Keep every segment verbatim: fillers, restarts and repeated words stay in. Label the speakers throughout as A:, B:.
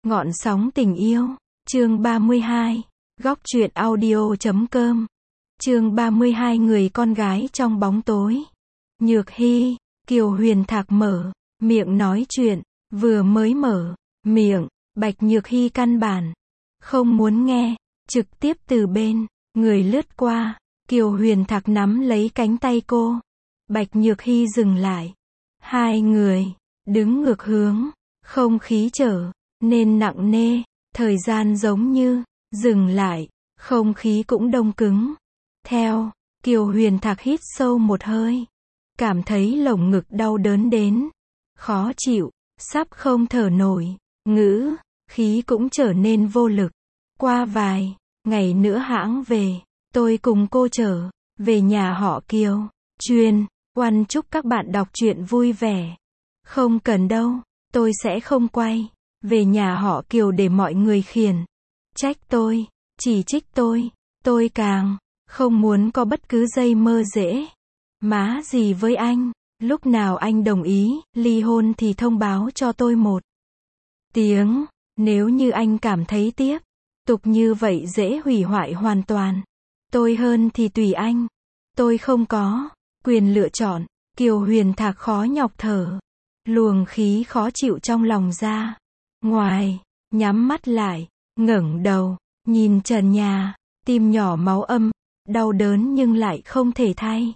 A: Ngọn sóng tình yêu, chương ba mươi hai, góc truyện audio chấm com. Chương ba mươi hai người con gái trong bóng tối. Nhược Hy, Kiều Huyền Thạc mở miệng nói chuyện, vừa mới mở miệng, Bạch Nhược Hy căn bản không muốn nghe, trực tiếp từ bên người lướt qua, Kiều Huyền Thạc nắm lấy cánh tay cô. Bạch Nhược Hy dừng lại. Hai người đứng ngược hướng, không khí trở nên nặng nề, thời gian giống như dừng lại, không khí cũng đông cứng. Theo, Kiều Huyền Thạc hít sâu một hơi, cảm thấy lồng ngực đau đớn đến khó chịu, sắp không thở nổi, ngữ khí cũng trở nên vô lực. Qua vài ngày nữa hãng về, tôi cùng cô trở về nhà họ Kiều. Chuyên Oan chúc các bạn đọc truyện vui vẻ. Không cần đâu, tôi sẽ không quay về nhà họ Kiều để mọi người khiển trách tôi, chỉ trích tôi. Tôi càng không muốn có bất cứ dây mơ dễ má gì với anh. Lúc nào anh đồng ý ly hôn thì thông báo cho tôi một tiếng. Nếu như anh cảm thấy tiếp tục như vậy dễ hủy hoại hoàn toàn tôi hơn thì tùy anh. Tôi không có quyền lựa chọn. Kiều Huyền Thạc khó nhọc thở luồng khí khó chịu trong lòng ra ngoài, nhắm mắt lại, ngẩng đầu nhìn trần nhà, tim nhỏ máu âm, đau đớn nhưng lại không thể thay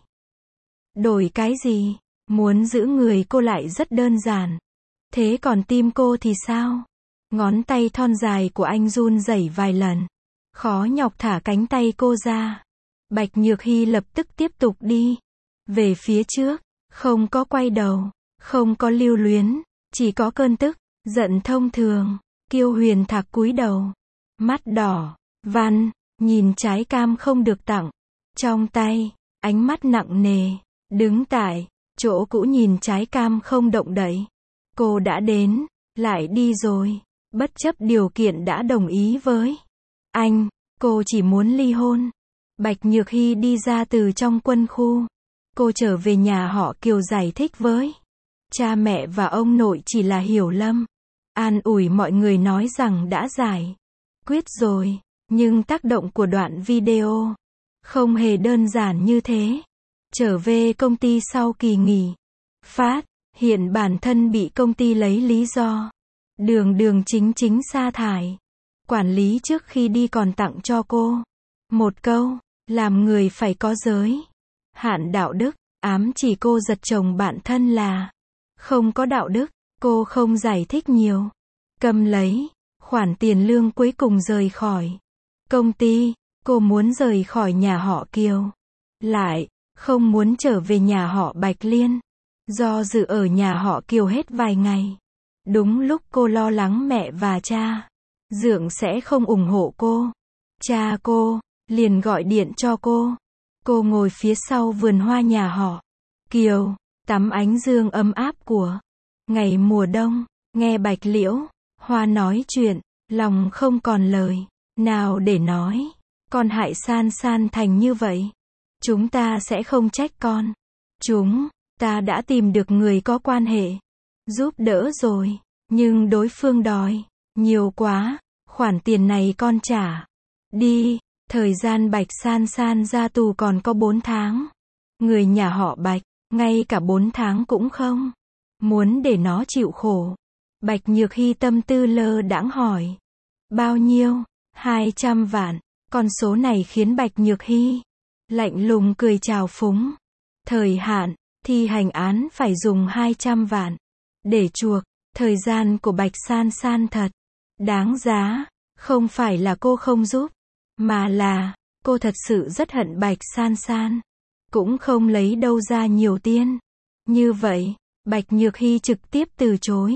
A: đổi cái gì. Muốn giữ người cô lại rất đơn giản, thế còn tim cô thì sao? Ngón tay thon dài của anh run rẩy vài lần, khó nhọc thả cánh tay cô ra. Bạch Nhược Hy lập tức tiếp tục đi về phía trước, không có quay đầu, không có lưu luyến, chỉ có cơn tức giận thông thường. Kiều Huyền Thạc cúi đầu, mắt đỏ van, nhìn trái cam không được tặng trong tay, ánh mắt nặng nề, đứng tại chỗ cũ nhìn trái cam không động đậy. Cô đã đến, lại đi rồi, bất chấp điều kiện đã đồng ý với anh, cô chỉ muốn ly hôn. Bạch Nhược Hy đi ra từ trong quân khu. Cô trở về nhà họ Kiều giải thích với cha mẹ và ông nội chỉ là hiểu lầm, an ủi mọi người nói rằng đã giải quyết rồi, nhưng tác động của đoạn video không hề đơn giản như thế. Trở về công ty sau kỳ nghỉ, phát hiện bản thân bị công ty lấy lý do đường đường chính chính sa thải. Quản lý trước khi đi còn tặng cho cô một câu, làm người phải có giới hạn đạo đức, ám chỉ cô giật chồng bạn thân là không có đạo đức. Cô không giải thích nhiều, cầm lấy khoản tiền lương cuối cùng rời khỏi công ty. Cô muốn rời khỏi nhà họ Kiều, lại không muốn trở về nhà họ Bạch Liên. Do dự ở nhà họ Kiều hết vài ngày, đúng lúc cô lo lắng mẹ và cha Dượng sẽ không ủng hộ cô, cha cô liền gọi điện cho cô. Cô ngồi phía sau vườn hoa nhà họ Kiều, tắm ánh dương ấm áp của ngày mùa đông, nghe Bạch Liễu Hoa nói chuyện, lòng không còn lời nào để nói. Con hại San San thành như vậy, chúng ta sẽ không trách con. Chúng ta đã tìm được người có quan hệ giúp đỡ rồi, nhưng đối phương đòi nhiều quá, khoản tiền này con trả đi. Thời gian Bạch San San ra tù còn có bốn tháng. Người nhà họ Bạch, ngay cả bốn tháng cũng không muốn để nó chịu khổ. Bạch Nhược Hy tâm tư lơ đãng hỏi. Bao nhiêu? hai trăm vạn. Con số này khiến Bạch Nhược Hy lạnh lùng cười trào phúng. Thời hạn thi hành án phải dùng hai trăm vạn để chuộc. Thời gian của Bạch San San thật đáng giá. Không phải là cô không giúp, mà là cô thật sự rất hận Bạch San San, cũng không lấy đâu ra nhiều tiền như vậy. Bạch Nhược Hy trực tiếp từ chối.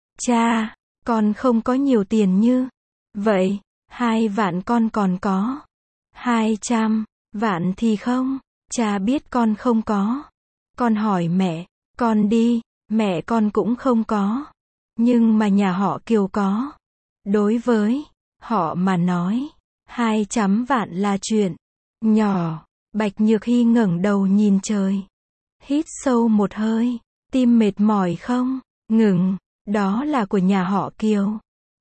A: Cha, con không có nhiều tiền như vậy. Hai vạn con còn có, hai trăm vạn thì không. Cha biết con không có. Con hỏi mẹ con đi, mẹ con cũng không có, nhưng mà nhà họ Kiều có. Đối với họ mà nói, hai trăm vạn là chuyện nhỏ. Bạch Nhược Hy ngẩng đầu nhìn trời, hít sâu một hơi, tim mệt mỏi không ngừng. Đó là của nhà họ Kiều,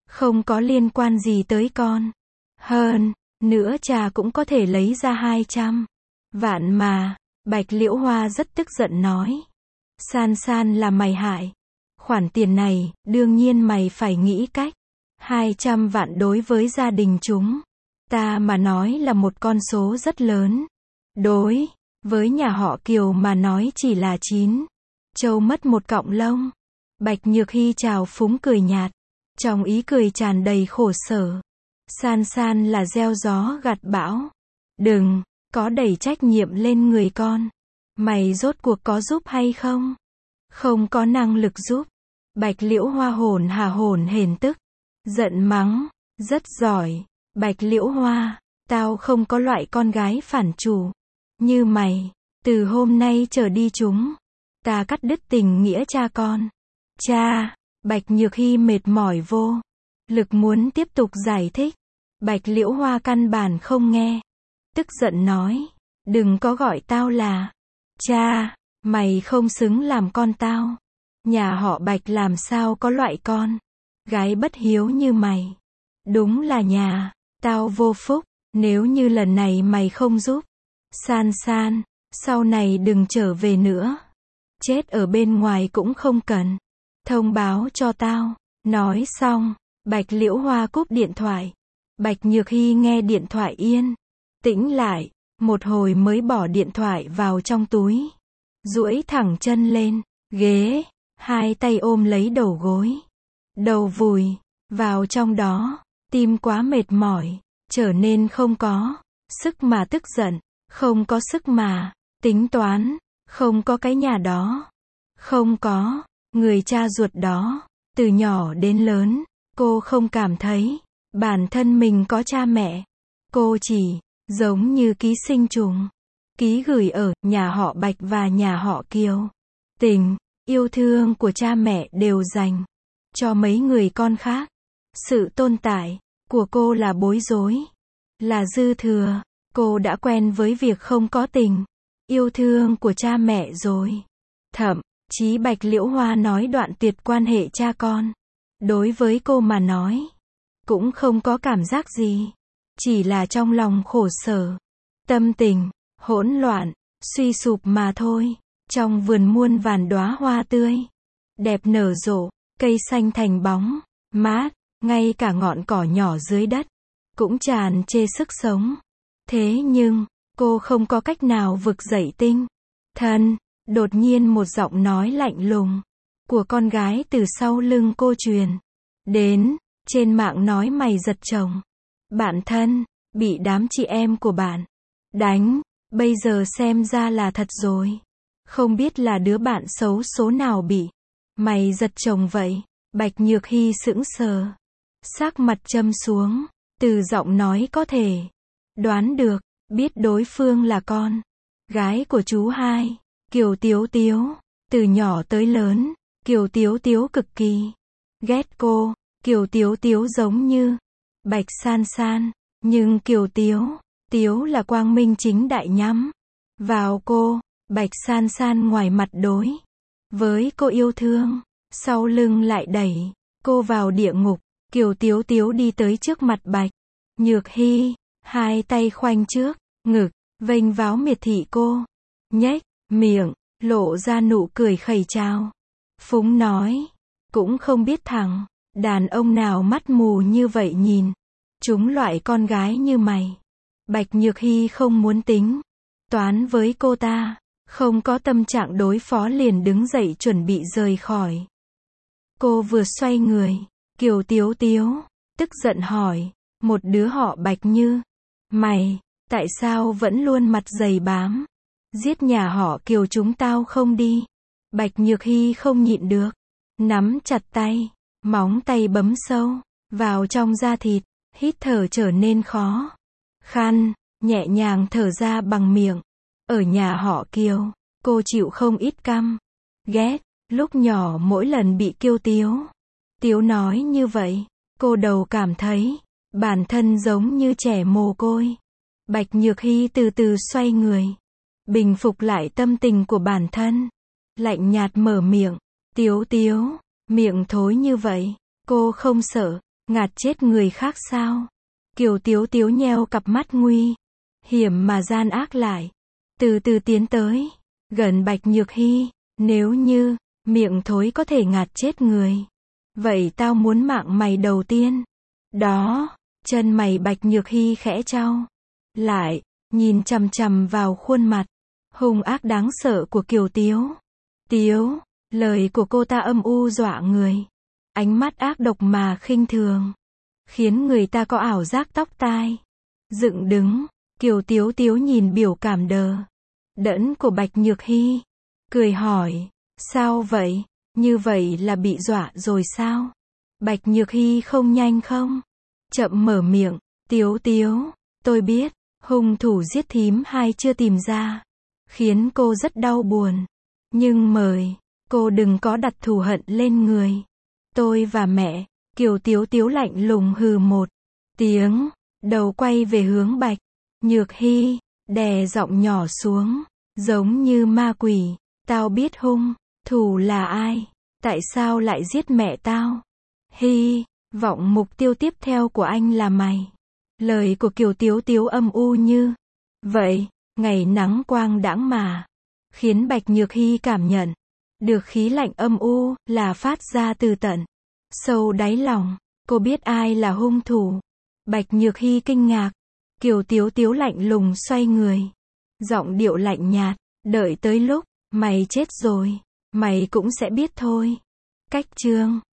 A: Không có liên quan gì tới con. Hơn nữa cha cũng có thể lấy ra hai trăm vạn mà. Bạch Liễu Hoa rất tức giận nói. San San là mày hại. Khoản tiền này, đương nhiên mày phải nghĩ cách. hai trăm vạn đối với gia đình chúng ta mà nói là một con số rất lớn. Đối với nhà họ Kiều mà nói chỉ là chín trâu mất một cọng lông. Bạch Nhược Hy chào phúng cười nhạt, trong ý cười tràn đầy khổ sở. San San là gieo gió gặt bão. Đừng có đẩy trách nhiệm lên người con. Mày rốt cuộc có giúp hay không? Không có năng lực giúp. Bạch Liễu Hoa hồn hả hồn hển tức giận mắng, rất giỏi. Bạch Liễu Hoa, tao không có loại con gái phản chủ như mày. Từ hôm nay trở đi chúng ta cắt đứt tình nghĩa cha con. Cha, Bạch Nhược Hy mệt mỏi vô lực muốn tiếp tục giải thích. Bạch Liễu Hoa căn bản không nghe. Tức giận nói, đừng có gọi tao là cha, mày không xứng làm con tao. Nhà họ Bạch làm sao có loại con gái bất hiếu như mày. Đúng là nhà tao vô phúc, nếu như lần này mày không giúp San San, sau này đừng trở về nữa. Chết ở bên ngoài cũng không cần thông báo cho tao. Nói xong, Bạch Liễu Hoa cúp điện thoại. Bạch Nhược Hy nghe điện thoại yên tĩnh lại, một hồi mới bỏ điện thoại vào trong túi. Duỗi thẳng chân lên ghế, hai tay ôm lấy đầu gối. Đầu vùi vào trong đó, tim quá mệt mỏi, trở nên không có sức mà tức giận, không có sức mà tính toán, không có cái nhà đó, không có người cha ruột đó. Từ nhỏ đến lớn, cô không cảm thấy bản thân mình có cha mẹ. Cô chỉ giống như ký sinh trùng, ký gửi ở nhà họ Bạch và nhà họ Kiều. Tình yêu thương của cha mẹ đều dành cho mấy người con khác. Sự tồn tại của cô là bối rối, là dư thừa. Cô đã quen với việc không có tình yêu thương của cha mẹ rồi. Thậm chí Bạch Liễu Hoa nói đoạn tuyệt quan hệ cha con, đối với cô mà nói cũng không có cảm giác gì, chỉ là trong lòng khổ sở, tâm tình hỗn loạn, suy sụp mà thôi. Trong vườn muôn vàn đóa hoa tươi đẹp nở rộ, cây xanh thành bóng mát, ngay cả ngọn cỏ nhỏ dưới đất cũng tràn trề sức sống. Thế nhưng cô không có cách nào vực dậy tinh thần. Đột nhiên một giọng nói lạnh lùng của con gái từ sau lưng cô truyền đến. Trên mạng nói mày giật chồng bạn thân, bị đám chị em của bạn đánh, bây giờ xem ra là thật rồi. Không biết là đứa bạn xấu số nào bị mày giật chồng vậy. Bạch Nhược Hy sững sờ, sắc mặt châm xuống. Từ giọng nói có thể đoán được, biết đối phương là con gái của chú hai, Kiều Tiếu Tiếu. Từ nhỏ tới lớn, Kiều Tiếu Tiếu cực kỳ ghét cô. Kiều Tiếu Tiếu giống như Bạch San San, nhưng Kiều Tiếu Tiếu là quang minh chính đại nhắm vào cô. Bạch San San ngoài mặt đối với cô yêu thương, sau lưng lại đẩy cô vào địa ngục. Kiều Tiếu Tiếu đi tới trước mặt Bạch Nhược Hy, hai tay khoanh trước ngực, vênh váo miệt thị cô, nhếch miệng, lộ ra nụ cười khẩy chào phúng nói, cũng không biết thằng đàn ông nào mắt mù như vậy nhìn chúng loại con gái như mày. Bạch Nhược Hy không muốn tính toán với cô ta, không có tâm trạng đối phó, liền đứng dậy chuẩn bị rời khỏi. Cô vừa xoay người, Kiều Tiếu Tiếu tức giận hỏi, một đứa họ Bạch như mày, tại sao vẫn luôn mặt dày bám giết nhà họ Kiều chúng tao không đi? Bạch Nhược Hy không nhịn được, nắm chặt tay, móng tay bấm sâu vào trong da thịt, hít thở trở nên khó khăn, nhẹ nhàng thở ra bằng miệng. Ở nhà họ Kiều, cô chịu không ít căm ghét. Lúc nhỏ mỗi lần bị Kiều Tiếu Tiếu nói như vậy, cô đầu cảm thấy bản thân giống như trẻ mồ côi. Bạch Nhược Hy từ từ xoay người, bình phục lại tâm tình của bản thân, lạnh nhạt mở miệng, Tiếu Tiếu, miệng thối như vậy, cô không sợ Ngạt chết người khác sao? Kiều Tiếu Tiếu nheo cặp mắt nguy hiểm mà gian ác lại. Từ từ tiến tới. Gần Bạch Nhược Hy. Nếu như, miệng thối có thể ngạt chết người. Vậy tao muốn mạng mày đầu tiên. Đó, chân mày Bạch Nhược Hy khẽ chau lại, nhìn chằm chằm vào khuôn mặt hung ác đáng sợ của Kiều Tiếu. Tiếu, lời của cô ta âm u dọa người. Ánh mắt ác độc mà khinh thường, khiến người ta có ảo giác tóc tai dựng đứng. Kiều Tiếu Tiếu nhìn biểu cảm đờ đẫn của Bạch Nhược Hy, cười hỏi, sao vậy? Như vậy là bị dọa rồi sao? Bạch Nhược Hy không nhanh không chậm mở miệng, Tiếu Tiếu, tôi biết, hung thủ giết thím hai chưa tìm ra, khiến cô rất đau buồn. Nhưng mời, cô đừng có đặt thù hận lên người tôi và mẹ. Kiều Tiếu Tiếu lạnh lùng hừ một tiếng, đầu quay về hướng Bạch Nhược Hy, đè giọng nhỏ xuống, giống như ma quỷ. Tao biết hung thủ là ai, tại sao lại giết mẹ tao? Hy vọng mục tiêu tiếp theo của anh là mày. Lời của Kiều Tiếu Tiếu âm u như vậy, ngày nắng quang đãng mà, khiến Bạch Nhược Hy cảm nhận được khí lạnh âm u là phát ra từ tận sâu đáy lòng. Cô biết ai là hung thủ. Bạch Nhược Hy kinh ngạc. Kiều Tiếu Tiếu lạnh lùng xoay người, giọng điệu lạnh nhạt, đợi tới lúc mày chết rồi, mày cũng sẽ biết thôi. Cách chương